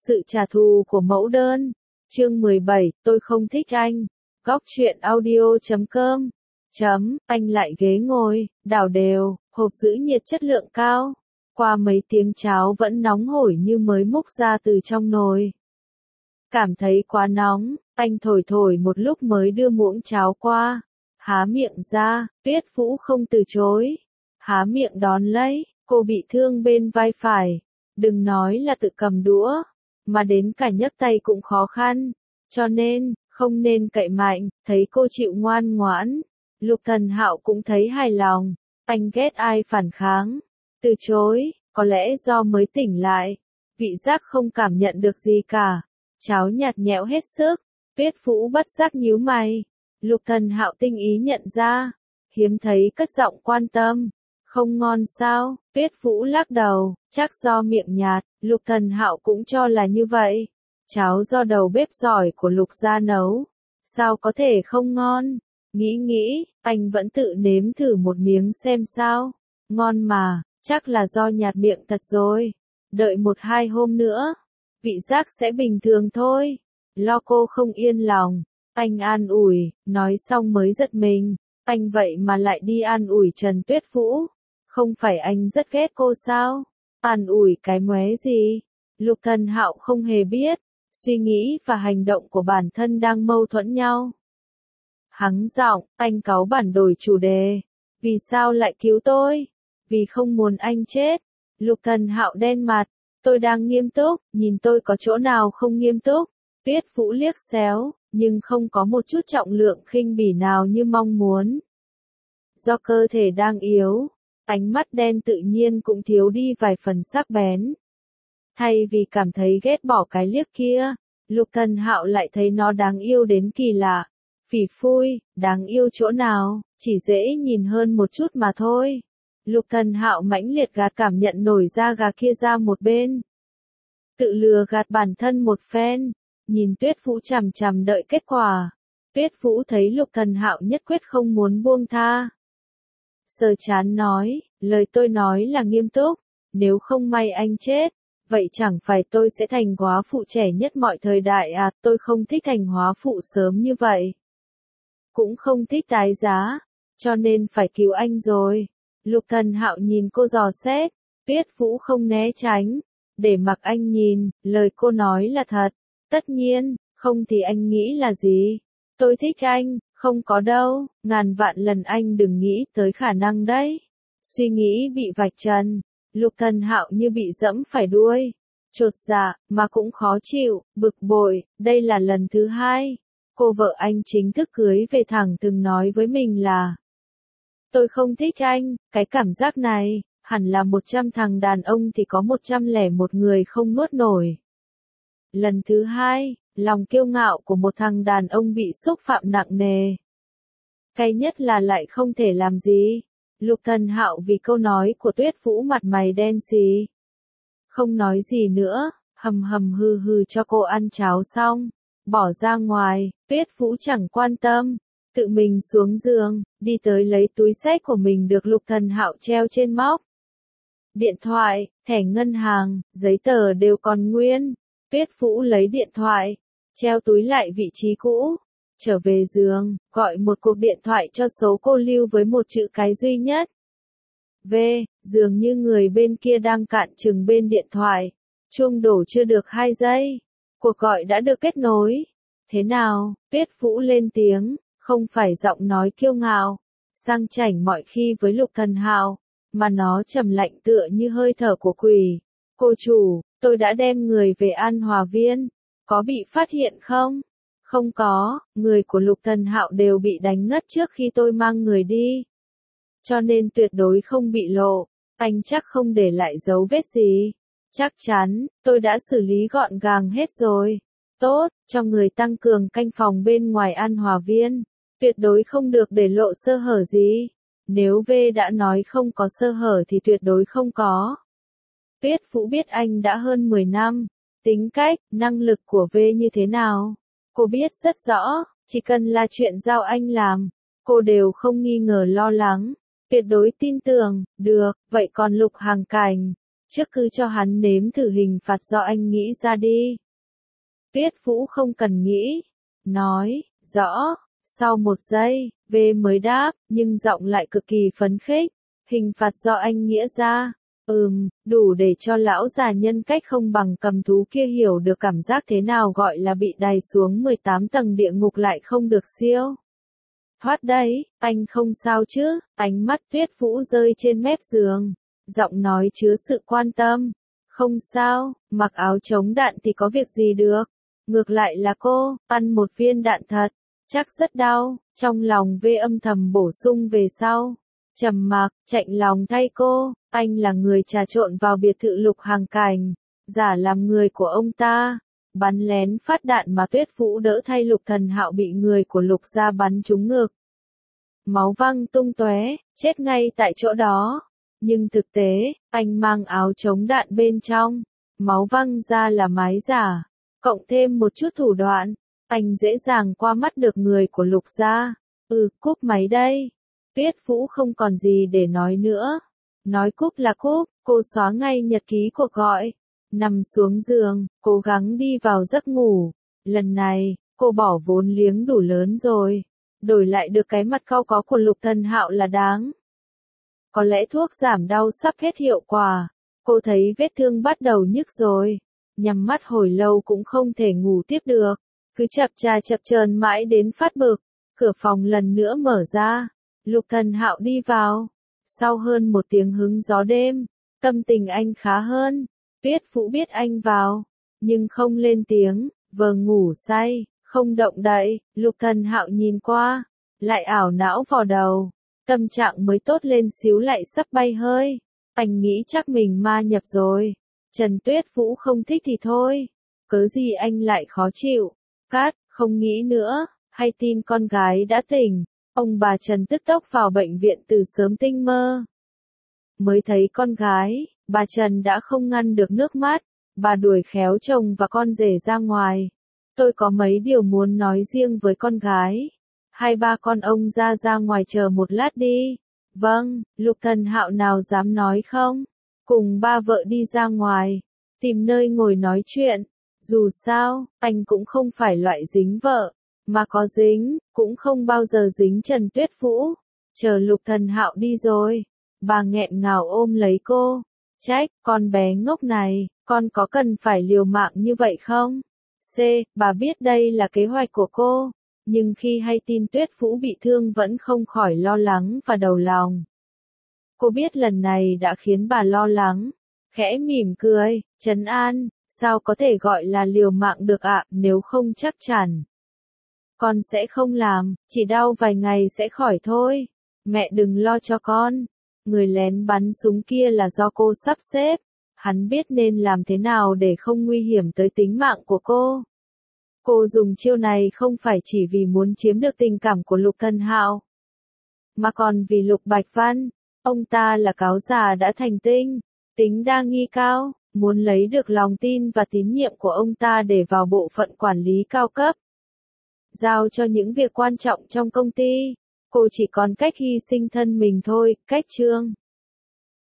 Sự trả thù của mẫu đơn. Chương 17, tôi không thích anh. Góc truyện audio.com. Anh lại ghế ngồi, đảo đều, hộp giữ nhiệt chất lượng cao. Qua mấy tiếng cháo vẫn nóng hổi như mới múc ra từ trong nồi. Cảm thấy quá nóng, anh thổi thổi một lúc mới đưa muỗng cháo qua. Há miệng ra, Tuyết Vũ không từ chối. Há miệng đón lấy, cô bị thương bên vai phải. Đừng nói là tự cầm đũa, mà đến cả nhấc tay cũng khó khăn. Cho nên, không nên cậy mạnh, thấy cô chịu ngoan ngoãn. Lục Thần Hạo cũng thấy hài lòng, anh ghét ai phản kháng. Từ chối, có lẽ do mới tỉnh lại, vị giác không cảm nhận được gì cả. Cháo nhạt nhẽo hết sức, Tuyết Vũ bất giác nhíu mày. Lục Thần Hạo tinh ý nhận ra, hiếm thấy cất giọng quan tâm. Không ngon sao? Tuyết Vũ lắc đầu, chắc do miệng nhạt. Lục Thần Hạo cũng cho là như vậy. Cháo do đầu bếp giỏi của Lục gia nấu, sao có thể không ngon? Nghĩ, anh vẫn tự nếm thử một miếng xem sao. Ngon mà, chắc là do nhạt miệng thật rồi. Đợi 1-2 hôm nữa, vị giác sẽ bình thường thôi. Lo cô không yên lòng, anh an ủi, nói xong mới giật mình. Anh vậy mà lại đi an ủi Trần Tuyết Vũ. Không phải anh rất ghét cô sao? An ủi cái móe gì? Lục Thần Hạo không hề biết, suy nghĩ và hành động của bản thân đang mâu thuẫn nhau. Hắng giọng, anh cáu bản đổi chủ đề. Vì sao lại cứu tôi? Vì không muốn anh chết. Lục Thần Hạo đen mặt. Tôi đang nghiêm túc, nhìn tôi có chỗ nào không nghiêm túc? Tuyết Vũ liếc xéo, nhưng không có một chút trọng lượng khinh bỉ nào như mong muốn. Do cơ thể đang yếu, ánh mắt đen tự nhiên cũng thiếu đi vài phần sắc bén. Thay vì cảm thấy ghét bỏ cái liếc kia, Lục Thần Hạo lại thấy nó đáng yêu đến kỳ lạ. Phỉ phui, đáng yêu chỗ nào, chỉ dễ nhìn hơn một chút mà thôi. Lục Thần Hạo mãnh liệt gạt cảm nhận nổi da gà kia ra một bên. Tự lừa gạt bản thân một phen, nhìn Tuyết Vũ chằm chằm đợi kết quả. Tuyết Vũ thấy Lục Thần Hạo nhất quyết không muốn buông tha. Sờ chán nói, lời tôi nói là nghiêm túc, nếu không may anh chết, vậy chẳng phải tôi sẽ thành góa phụ trẻ nhất mọi thời đại à? Tôi không thích thành góa phụ sớm như vậy. Cũng không thích tái giá, cho nên phải cứu anh rồi. Lục Thần Hạo nhìn cô dò xét, Tuyết Vũ không né tránh, để mặc anh nhìn, lời cô nói là thật. Tất nhiên, không thì anh nghĩ là gì? Tôi thích anh, không có đâu, ngàn vạn lần anh đừng nghĩ tới khả năng đấy. Suy nghĩ bị vạch trần, Lục Thần Hạo như bị dẫm phải đuôi. Chột dạ, mà cũng khó chịu, bực bội, đây là lần thứ 2. Cô vợ anh chính thức cưới về thẳng từng nói với mình là: tôi không thích anh, cái cảm giác này, hẳn là 100 thằng đàn ông thì có 101 người không nuốt nổi. Lần thứ 2, lòng kiêu ngạo của một thằng đàn ông bị xúc phạm nặng nề. Cay nhất là lại không thể làm gì. Lục Thần Hạo vì câu nói của Tuyết Vũ mặt mày đen xì. Không nói gì nữa, hầm hầm hừ hừ cho cô ăn cháo xong, bỏ ra ngoài. Tuyết Vũ chẳng quan tâm, tự mình xuống giường, đi tới lấy túi xách của mình được Lục Thần Hạo treo trên móc. Điện thoại, thẻ ngân hàng, giấy tờ đều còn nguyên. Tuyết Vũ lấy điện thoại, treo túi lại vị trí cũ, trở về giường, gọi một cuộc điện thoại cho số cô lưu với một chữ cái duy nhất. Dường như người bên kia đang cạn chừng bên điện thoại. Chuông đổ chưa được 2 giây. Cuộc gọi đã được kết nối. Thế nào? Tuyết Vũ lên tiếng, không phải giọng nói kiêu ngạo, sang chảnh mọi khi với Lục Thần Hạo, mà nó trầm lạnh tựa như hơi thở của quỷ. Cô chủ, tôi đã đem người về An Hòa Viên. Có bị phát hiện không? Không có, người của Lục Thần Hạo đều bị đánh ngất trước khi tôi mang người đi. Cho nên tuyệt đối không bị lộ. Anh chắc không để lại dấu vết gì. Chắc chắn, tôi đã xử lý gọn gàng hết rồi. Tốt, cho người tăng cường canh phòng bên ngoài An Hòa Viên. Tuyệt đối không được để lộ sơ hở gì. Nếu V đã nói không có sơ hở thì tuyệt đối không có. Tuyết Vũ biết anh đã hơn 10 năm. Tính cách, năng lực của V như thế nào? Cô biết rất rõ, chỉ cần là chuyện giao anh làm, cô đều không nghi ngờ lo lắng. Tuyệt đối tin tưởng, được, vậy còn Lục Hàng Cảnh? Trước cứ cho hắn nếm thử hình phạt do anh nghĩ ra đi. Tuyết Vũ không cần nghĩ. Nói, rõ. Sau một giây, V mới đáp, nhưng giọng lại cực kỳ phấn khích. Hình phạt do anh nghĩa ra. Đủ để cho lão già nhân cách không bằng cầm thú kia hiểu được cảm giác thế nào gọi là bị đày xuống 18 tầng địa ngục lại không được siêu. Thoát đấy, anh không sao chứ? Ánh mắt Tuyết Vũ rơi trên mép giường. Giọng nói chứa sự quan tâm. Không sao, mặc áo chống đạn thì có việc gì được. Ngược lại là cô, ăn một viên đạn thật. Chắc rất đau, trong lòng V âm thầm bổ sung về sau. Trầm mặc, chạnh lòng thay cô, anh là người trà trộn vào biệt thự Lục Hàng Cảnh, giả làm người của ông ta, bắn lén phát đạn mà Tuyết Vũ đỡ thay Lục Thần Hạo bị người của Lục gia bắn trúng ngực. Máu văng tung tóe, chết ngay tại chỗ đó. Nhưng thực tế, anh mang áo chống đạn bên trong, máu văng ra là mái giả, cộng thêm một chút thủ đoạn, anh dễ dàng qua mắt được người của Lục gia. Cúp máy đây. Tuyết Vũ không còn gì để nói nữa. Nói cúp là cúp, cô xóa ngay nhật ký cuộc gọi. Nằm xuống giường, cố gắng đi vào giấc ngủ. Lần này, cô bỏ vốn liếng đủ lớn rồi. Đổi lại được cái mặt cau có của Lục Thần Hạo là đáng. Có lẽ thuốc giảm đau sắp hết hiệu quả. Cô thấy vết thương bắt đầu nhức rồi. Nhắm mắt hồi lâu cũng không thể ngủ tiếp được. Cứ chập chờn mãi đến phát bực. Cửa phòng lần nữa mở ra. Lục Thần Hạo đi vào. Sau hơn một tiếng hứng gió đêm, tâm tình anh khá hơn. Tuyết Vũ biết anh vào, nhưng không lên tiếng, vờ ngủ say, không động đậy. Lục Thần Hạo nhìn qua, lại ảo não vò đầu. Tâm trạng mới tốt lên xíu lại sắp bay hơi. Anh nghĩ chắc mình ma nhập rồi. Trần Tuyết Vũ không thích thì thôi. Cớ gì anh lại khó chịu. Cát, không nghĩ nữa, hay tin con gái đã tỉnh. Ông bà Trần tức tốc vào bệnh viện từ sớm tinh mơ. Mới thấy con gái, bà Trần đã không ngăn được nước mắt. Bà đuổi khéo chồng và con rể ra ngoài. Tôi có mấy điều muốn nói riêng với con gái. Hai ba con ông ra ngoài chờ một lát đi. Vâng, Lục Thần Hạo nào dám nói không. Cùng ba vợ đi ra ngoài. Tìm nơi ngồi nói chuyện. Dù sao, anh cũng không phải loại dính vợ. Mà có dính, cũng không bao giờ dính Trần Tuyết Vũ. Chờ Lục Thần Hạo đi rồi. Bà nghẹn ngào ôm lấy cô. Trách, con bé ngốc này, con có cần phải liều mạng như vậy không? Bà biết đây là kế hoạch của cô. Nhưng khi hay tin Tuyết Vũ bị thương vẫn không khỏi lo lắng và đầu lòng. Cô biết lần này đã khiến bà lo lắng. Khẽ mỉm cười, trấn an, sao có thể gọi là liều mạng được ạ, nếu không chắc chắn. Con sẽ không làm, chỉ đau vài ngày sẽ khỏi thôi. Mẹ đừng lo cho con. Người lén bắn súng kia là do cô sắp xếp. Hắn biết nên làm thế nào để không nguy hiểm tới tính mạng của cô. Cô dùng chiêu này không phải chỉ vì muốn chiếm được tình cảm của Lục Thần Hạo, mà còn vì Lục Bạch Văn. Ông ta là cáo già đã thành tinh, tính đa nghi cao, muốn lấy được lòng tin và tín nhiệm của ông ta để vào bộ phận quản lý cao cấp. Giao cho những việc quan trọng trong công ty, cô chỉ còn cách hy sinh thân mình thôi. Cách chương